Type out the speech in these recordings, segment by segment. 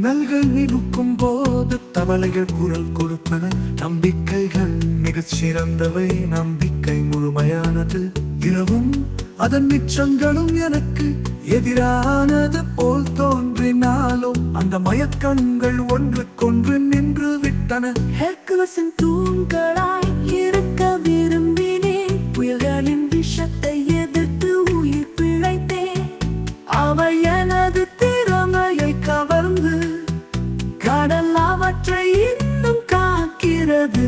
மின்னல்கள் நிற்கும் போது தவளைகள் குரல் கொடுப்பன. நம்பிக்கைகள் மிகச் சிறந்தவை, நம்பிக்கை முழுமையானது. இரவும் அதன் மிச்சங்களும் எனக்கு எதிரானது போல் தோன்றினாலும் அந்த மயக்கங்கள் ஒன்றுக்கொன்று நின்று விட்டன. ஹெர்குலஸின் தூண்களாய் இருக்க விரும்பினேன். புயல்களின் விஷத்தை எதிர்த்து உயிர் பிழைத்தேன். அவை எனது திறமையை கவர்ந்து கடல் அவற்றை இன்னும் காக்கிறது.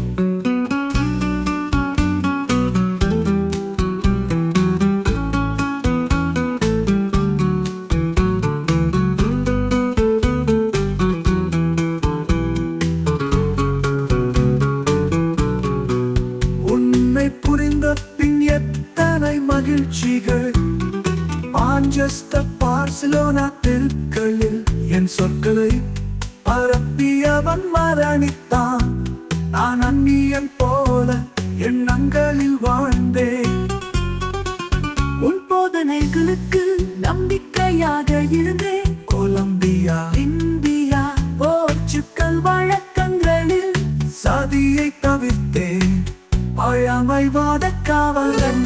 புரிந்த பின் எத்தனை மகிழ்ச்சிகள். மான்செஸ்டர் பார்சிலோனா தெருக்களில் என் சொற்களை பரப்பியவன் மரணித்தான். நான் அந்நியன் போல எண்ணங்களில் வாழ்ந்தேன். உன் போதனைகளுக்கு நம்பிக்கையாக இருந்தேன். கொலம்பியா, இந்தியா, போர்ச்சுகல் வழக்கங்களில் சதியை தவிர்த்தேன். பழமைவாத காவலன்.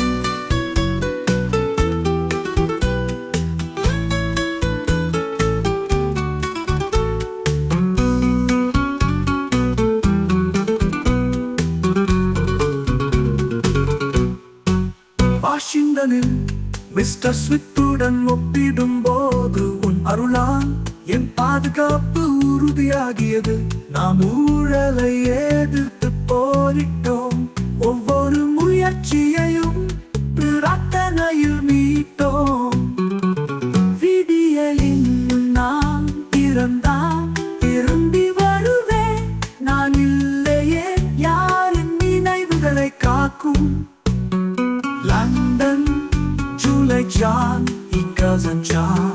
வாஷிங்டனில் மிஸ்டர் ஸ்மித்துடன் ஒப்பிடும் போது உன் அருளால் என் பாதுகாப்பு உறுதியாகியது. நாம் ஊழலை எதிர்த்து போரிட்டோம். ஒவ்வொரு முயற்சியையும் பிரார்த்தனையில் மீட்டோம். விடியலின் நான் இறந்தான் திரும்பி வருவேன். நான் இல்லையே யாரின் நினைவுகளை காக்கும். London, July John, cousin John.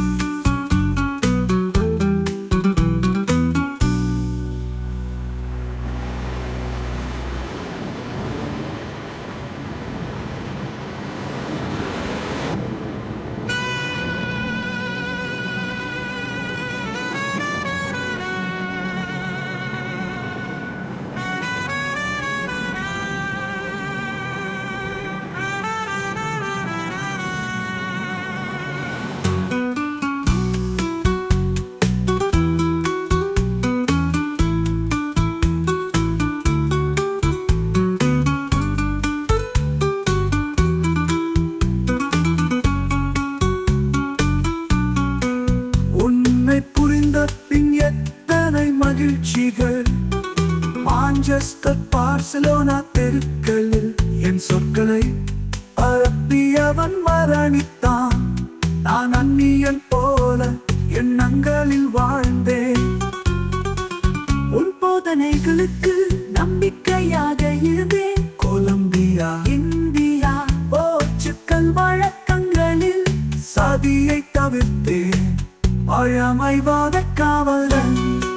மகிழ்ச்சிகள் மான்செஸ்டர் பார்சிலோனா தெருக்களில் என் சொற்களை பரப்பியவன் மரணித்தான். நான் அந்நியன் போல எண்ணங்களில் வாழ்ந்தேன். உன் போதனைகளுக்கு நம்பிக்கையாக இருந்தேன். கொலம்பியா, இந்தியா, போர்ச்சுகல் வழக்கங்களில் சதியை தவிர்த்தேன். பழமைவாத காவலன்.